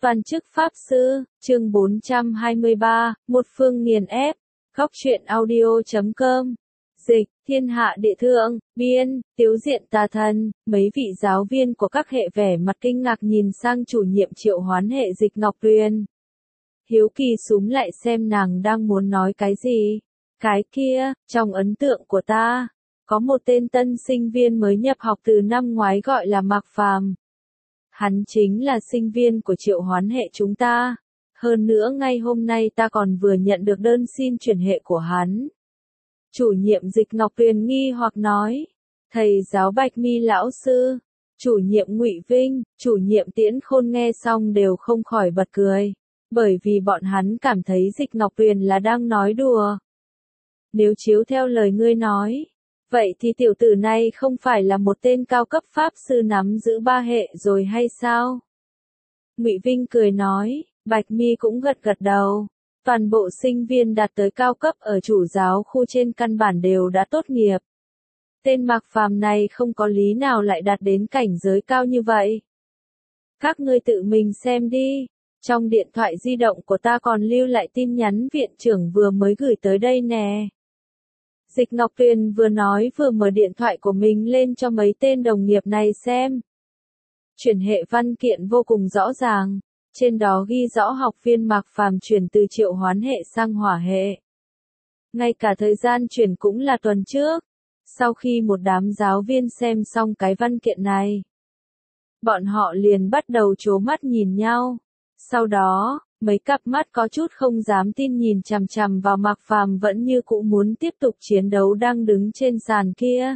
Toàn chức Pháp Sư, chương 423, một phương nghiền ép. Góc truyện audio.com. Dịch, thiên hạ địa thượng, biên, tiếu diện tà thần. Mấy vị giáo viên của các hệ vẻ mặt kinh ngạc nhìn sang chủ nhiệm triệu hoán hệ Dịch Ngọc Tuyền. Hiếu kỳ súm lại xem nàng đang muốn nói cái gì. Cái kia, trong ấn tượng của ta, có một tên tân sinh viên mới nhập học từ năm ngoái gọi là Mạc Phàm. Hắn chính là sinh viên của triệu hoán hệ chúng ta. Hơn nữa ngay hôm nay ta còn vừa nhận được đơn xin chuyển hệ của hắn. Chủ nhiệm Dịch Ngọc Tuyền nghi hoặc nói. Thầy giáo Bạch Mi lão sư, chủ nhiệm Ngụy Vinh, chủ nhiệm Tiễn Khôn nghe xong đều không khỏi bật cười. Bởi vì bọn hắn cảm thấy Dịch Ngọc Tuyền là đang nói đùa. Nếu chiếu theo lời ngươi nói, vậy thì tiểu tử này không phải là một tên cao cấp pháp sư nắm giữ ba hệ rồi hay sao? Ngụy Vinh cười nói, Bạch Mi cũng gật gật đầu. Toàn bộ sinh viên đạt tới cao cấp ở chủ giáo khu trên căn bản đều đã tốt nghiệp. Tên Mạc Phàm này không có lý nào lại đạt đến cảnh giới cao như vậy. Các ngươi tự mình xem đi. Trong điện thoại di động của ta còn lưu lại tin nhắn viện trưởng vừa mới gửi tới đây nè. Dịch Ngọc Tuyền vừa nói vừa mở điện thoại của mình lên cho mấy tên đồng nghiệp này xem. Chuyển hệ văn kiện vô cùng rõ ràng, trên đó ghi rõ học viên Mạc Phàm chuyển từ triệu hoán hệ sang hỏa hệ. Ngay cả thời gian chuyển cũng là tuần trước. Sau khi một đám giáo viên xem xong cái văn kiện này, bọn họ liền bắt đầu trố mắt nhìn nhau. Sau đó, mấy cặp mắt có chút không dám tin nhìn chằm chằm vào Mạc Phàm vẫn như cũ muốn tiếp tục chiến đấu đang đứng trên sàn kia.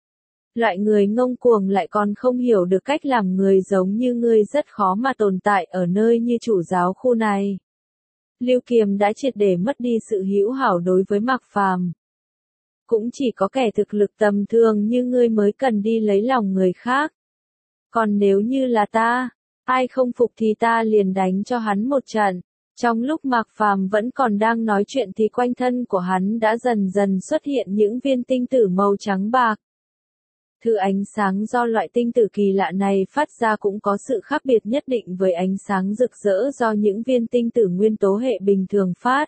Loại người ngông cuồng lại còn không hiểu được cách làm người giống như ngươi rất khó mà tồn tại ở nơi như chủ giáo khu này. Lưu Kiềm đã triệt để mất đi sự hữu hảo đối với Mạc Phàm. Cũng chỉ có kẻ thực lực tầm thường như ngươi mới cần đi lấy lòng người khác. Còn nếu như là ta, ai không phục thì ta liền đánh cho hắn một trận. Trong lúc Mạc Phàm vẫn còn đang nói chuyện thì quanh thân của hắn đã dần dần xuất hiện những viên tinh tử màu trắng bạc. Thứ ánh sáng do loại tinh tử kỳ lạ này phát ra cũng có sự khác biệt nhất định với ánh sáng rực rỡ do những viên tinh tử nguyên tố hệ bình thường phát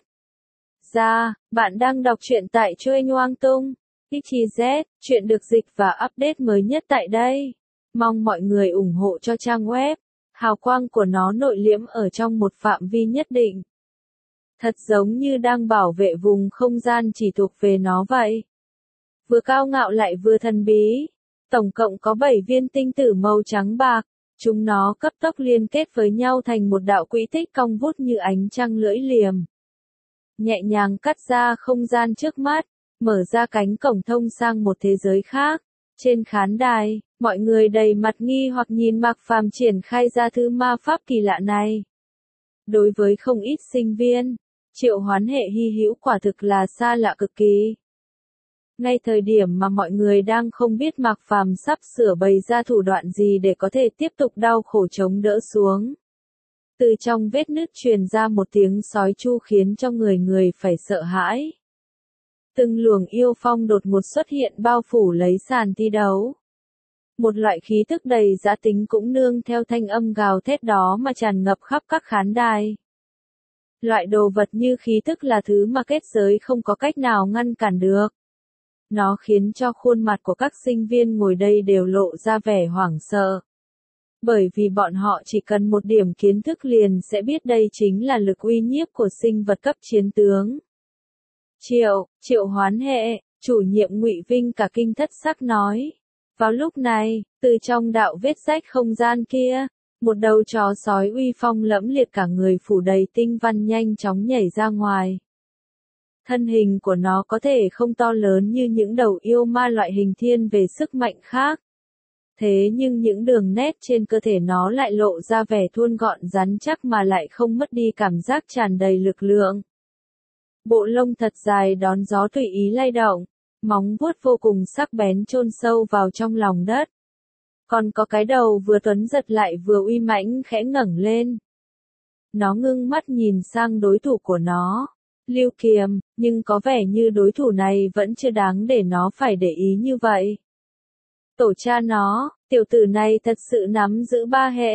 ra. Bạn đang đọc truyện tại Truyện Hoang Tung. XYZ, chuyện được dịch và update mới nhất tại đây. Mong mọi người ủng hộ cho trang web. Hào quang của nó nội liễm ở trong một phạm vi nhất định. Thật giống như đang bảo vệ vùng không gian chỉ thuộc về nó vậy. Vừa cao ngạo lại vừa thần bí. Tổng cộng có 7 viên tinh tử màu trắng bạc. Chúng nó cấp tốc liên kết với nhau thành một đạo quỹ tích cong vút như ánh trăng lưỡi liềm. Nhẹ nhàng cắt ra không gian trước mắt, mở ra cánh cổng thông sang một thế giới khác. Trên khán đài, mọi người đầy mặt nghi hoặc nhìn Mạc Phàm triển khai ra thứ ma pháp kỳ lạ này. Đối với không ít sinh viên, triệu hoán hệ hy hữu quả thực là xa lạ cực kỳ. Ngay thời điểm mà mọi người đang không biết Mạc Phàm sắp sửa bày ra thủ đoạn gì để có thể tiếp tục đau khổ chống đỡ xuống. Từ trong vết nứt truyền ra một tiếng sói chu khiến cho người người phải sợ hãi. Từng luồng yêu phong đột ngột xuất hiện bao phủ lấy sàn thi đấu. Một loại khí tức đầy dã tính cũng nương theo thanh âm gào thét đó mà tràn ngập khắp các khán đài. Loại đồ vật như khí tức là thứ mà kết giới không có cách nào ngăn cản được. Nó khiến cho khuôn mặt của các sinh viên ngồi đây đều lộ ra vẻ hoảng sợ. Bởi vì bọn họ chỉ cần một điểm kiến thức liền sẽ biết đây chính là lực uy nhiếp của sinh vật cấp chiến tướng. Triệu hoán hệ, chủ nhiệm Ngụy Vinh cả kinh thất sắc nói. Vào lúc này, từ trong đạo vết rách không gian kia, một đầu chó sói uy phong lẫm liệt cả người phủ đầy tinh văn nhanh chóng nhảy ra ngoài. Thân hình của nó có thể không to lớn như những đầu yêu ma loại hình thiên về sức mạnh khác. Thế nhưng những đường nét trên cơ thể nó lại lộ ra vẻ thon gọn rắn chắc mà lại không mất đi cảm giác tràn đầy lực lượng. Bộ lông thật dài đón gió tùy ý lay động, móng vuốt vô cùng sắc bén chôn sâu vào trong lòng đất. Còn có cái đầu vừa tuấn giật lại vừa uy mãnh khẽ ngẩng lên. Nó ngưng mắt nhìn sang đối thủ của nó, Lưu Kiềm, nhưng có vẻ như đối thủ này vẫn chưa đáng để nó phải để ý như vậy. Tổ cha nó, tiểu tử này thật sự nắm giữ ba hệ.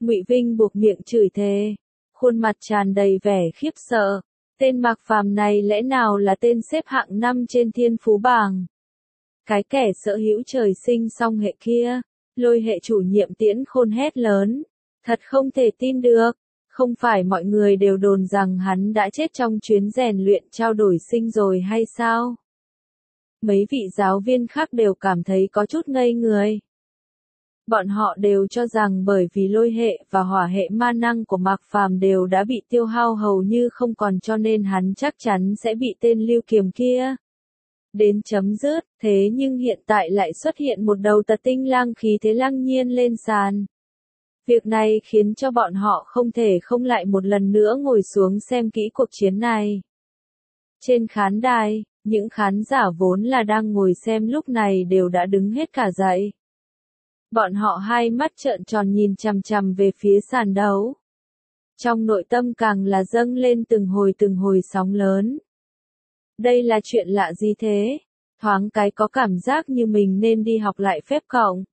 Ngụy Vinh buộc miệng chửi thề, khuôn mặt tràn đầy vẻ khiếp sợ. Tên Mạc Phàm này lẽ nào là tên xếp hạng 5 trên thiên phú bảng? Cái kẻ sở hữu trời sinh song hệ kia, Lôi hệ chủ nhiệm Tiễn Khôn hét lớn. Thật không thể tin được, không phải mọi người đều đồn rằng hắn đã chết trong chuyến rèn luyện trao đổi sinh rồi hay sao? Mấy vị giáo viên khác đều cảm thấy có chút ngây người. Bọn họ đều cho rằng bởi vì lôi hệ và hỏa hệ ma năng của Mạc Phàm đều đã bị tiêu hao hầu như không còn cho nên hắn chắc chắn sẽ bị tên Lưu Kiềm kia đến chấm dứt, thế nhưng hiện tại lại xuất hiện một đầu Tật Tinh Lang khí thế lăng nhiên lên sàn. Việc này khiến cho bọn họ không thể không lại một lần nữa ngồi xuống xem kỹ cuộc chiến này. Trên khán đài, những khán giả vốn là đang ngồi xem lúc này đều đã đứng hết cả dậy. Bọn họ hai mắt trợn tròn nhìn chằm chằm về phía sàn đấu. Trong nội tâm càng là dâng lên từng hồi sóng lớn. Đây là chuyện lạ gì thế? Thoáng cái có cảm giác như mình nên đi học lại phép cộng.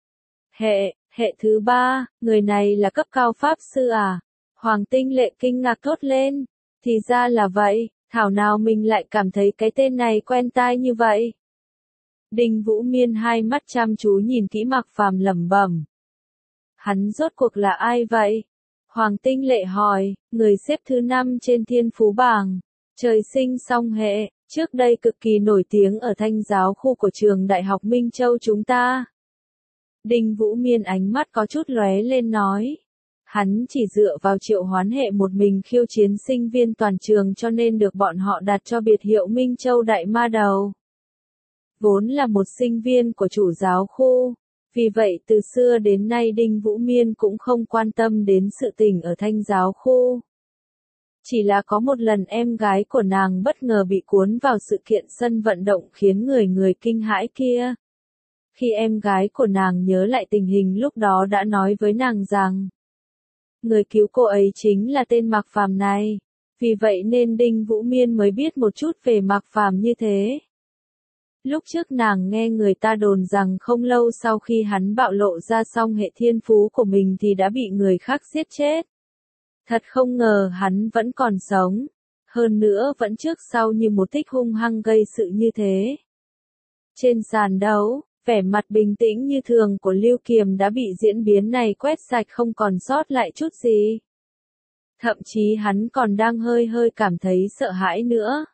Hệ thứ 3, người này là cấp cao pháp sư à? Hoàng Tinh Lệ kinh ngạc thốt lên. Thì ra là vậy, thảo nào mình lại cảm thấy cái tên này quen tai như vậy. Đinh Vũ Miên hai mắt chăm chú nhìn kỹ Mạc Phàm lẩm bẩm. Hắn rốt cuộc là ai vậy? Hoàng Tinh Lệ hỏi, người xếp thứ 5 trên thiên phú bảng, trời sinh song hệ, trước đây cực kỳ nổi tiếng ở Thanh giáo khu của trường Đại học Minh Châu chúng ta. Đinh Vũ Miên ánh mắt có chút lóe lên nói. Hắn chỉ dựa vào triệu hoán hệ một mình khiêu chiến sinh viên toàn trường cho nên được bọn họ đặt cho biệt hiệu Minh Châu Đại Ma Đầu. Vốn là một sinh viên của chủ giáo khu, vì vậy từ xưa đến nay Đinh Vũ Miên cũng không quan tâm đến sự tình ở Thanh giáo khu. Chỉ là có một lần em gái của nàng bất ngờ bị cuốn vào sự kiện sân vận động khiến người kinh hãi kia. Khi em gái của nàng nhớ lại tình hình lúc đó đã nói với nàng rằng, người cứu cô ấy chính là tên Mạc Phàm này, vì vậy nên Đinh Vũ Miên mới biết một chút về Mạc Phàm như thế. Lúc trước nàng nghe người ta đồn rằng không lâu sau khi hắn bạo lộ ra song hệ thiên phú của mình thì đã bị người khác giết chết. Thật không ngờ hắn vẫn còn sống, hơn nữa vẫn trước sau như một thích hung hăng gây sự như thế. Trên sàn đấu, vẻ mặt bình tĩnh như thường của Lưu Kiềm đã bị diễn biến này quét sạch không còn sót lại chút gì. Thậm chí hắn còn đang hơi cảm thấy sợ hãi nữa.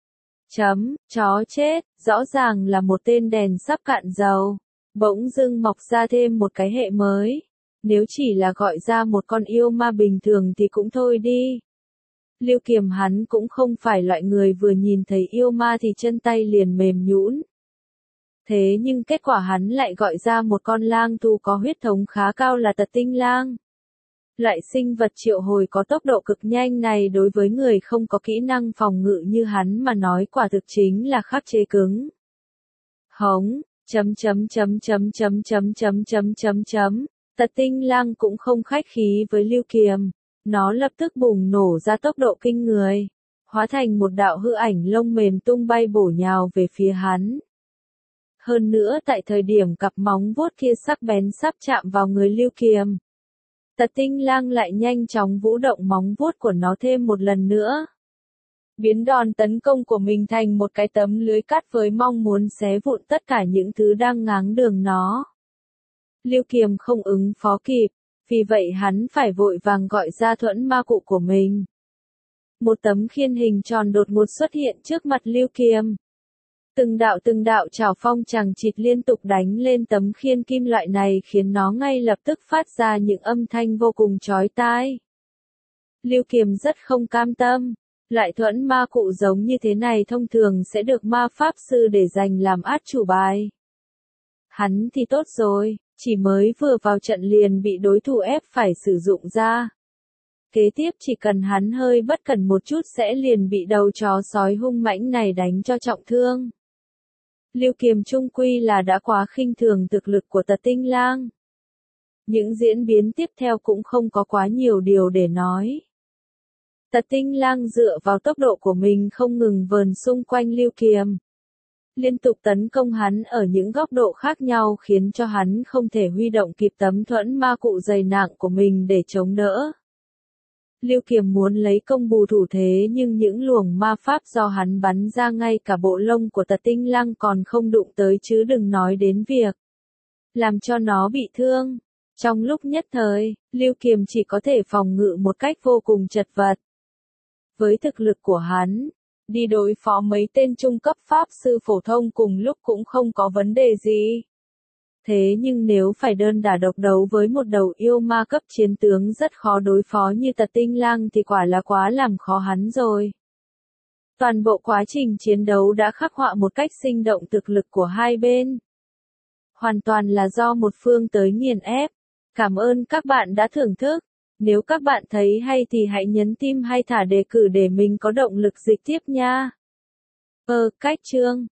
Chó chết, rõ ràng là một tên đèn sắp cạn dầu. Bỗng dưng mọc ra thêm một cái hệ mới. Nếu chỉ là gọi ra một con yêu ma bình thường thì cũng thôi đi. Lưu Kiềm hắn cũng không phải loại người vừa nhìn thấy yêu ma thì chân tay liền mềm nhũn. Thế nhưng kết quả hắn lại gọi ra một con lang thú có huyết thống khá cao là Tật Tinh Lang. Loại sinh vật triệu hồi có tốc độ cực nhanh này đối với người không có kỹ năng phòng ngự như hắn mà nói quả thực chính là khắc chế cứng. Hống, Tật Tinh Lang cũng không khách khí với Lưu Kiềm, nó lập tức bùng nổ ra tốc độ kinh người, hóa thành một đạo hư ảnh lông mềm tung bay bổ nhào về phía hắn. Hơn nữa tại thời điểm cặp móng vuốt kia sắc bén sắp chạm vào người Lưu Kiềm, Tật Tinh Lang lại nhanh chóng vũ động móng vuốt của nó thêm một lần nữa. Biến đòn tấn công của mình thành một cái tấm lưới cắt với mong muốn xé vụn tất cả những thứ đang ngáng đường nó. Lưu Kiềm không ứng phó kịp, vì vậy hắn phải vội vàng gọi ra thuẫn ma cụ của mình. Một tấm khiên hình tròn đột ngột xuất hiện trước mặt Lưu Kiềm. Từng đạo chảo phong chằng chịt liên tục đánh lên tấm khiên kim loại này khiến nó ngay lập tức phát ra những âm thanh vô cùng chói tai. Lưu Kiềm rất không cam tâm. Loại thuẫn ma cụ giống như thế này thông thường sẽ được ma pháp sư để dành làm át chủ bài. Hắn thì tốt rồi, chỉ mới vừa vào trận liền bị đối thủ ép phải sử dụng ra. Kế tiếp chỉ cần hắn hơi bất cẩn một chút sẽ liền bị đầu chó sói hung mãnh này đánh cho trọng thương. Lưu Kiềm chung quy là đã quá khinh thường thực lực của Tật Tinh Lang. Những diễn biến tiếp theo cũng không có quá nhiều điều để nói. Tật Tinh Lang dựa vào tốc độ của mình không ngừng vờn xung quanh Lưu Kiềm. liên tục tấn công hắn ở những góc độ khác nhau khiến cho hắn không thể huy động kịp tấm thuẫn ma cụ dày nặng của mình để chống đỡ. Lưu Kiềm muốn lấy công bù thủ thế nhưng những luồng ma pháp do hắn bắn ra ngay cả bộ lông của Tật Tinh Lăng còn không đụng tới chứ đừng nói đến việc làm cho nó bị thương. Trong lúc nhất thời, Lưu Kiềm chỉ có thể phòng ngự một cách vô cùng chật vật. Với thực lực của hắn, đi đối phó mấy tên trung cấp pháp sư phổ thông cùng lúc cũng không có vấn đề gì. Thế nhưng nếu phải đơn đả độc đấu với một đầu yêu ma cấp chiến tướng rất khó đối phó như Tật Tinh Lăng thì quả là quá làm khó hắn rồi. Toàn bộ quá trình chiến đấu đã khắc họa một cách sinh động thực lực của hai bên. Hoàn toàn là do một phương tới nghiền ép. Cảm ơn các bạn đã thưởng thức. Nếu các bạn thấy hay thì hãy nhấn tim hay thả đề cử để mình có động lực dịch tiếp nha. Cách chương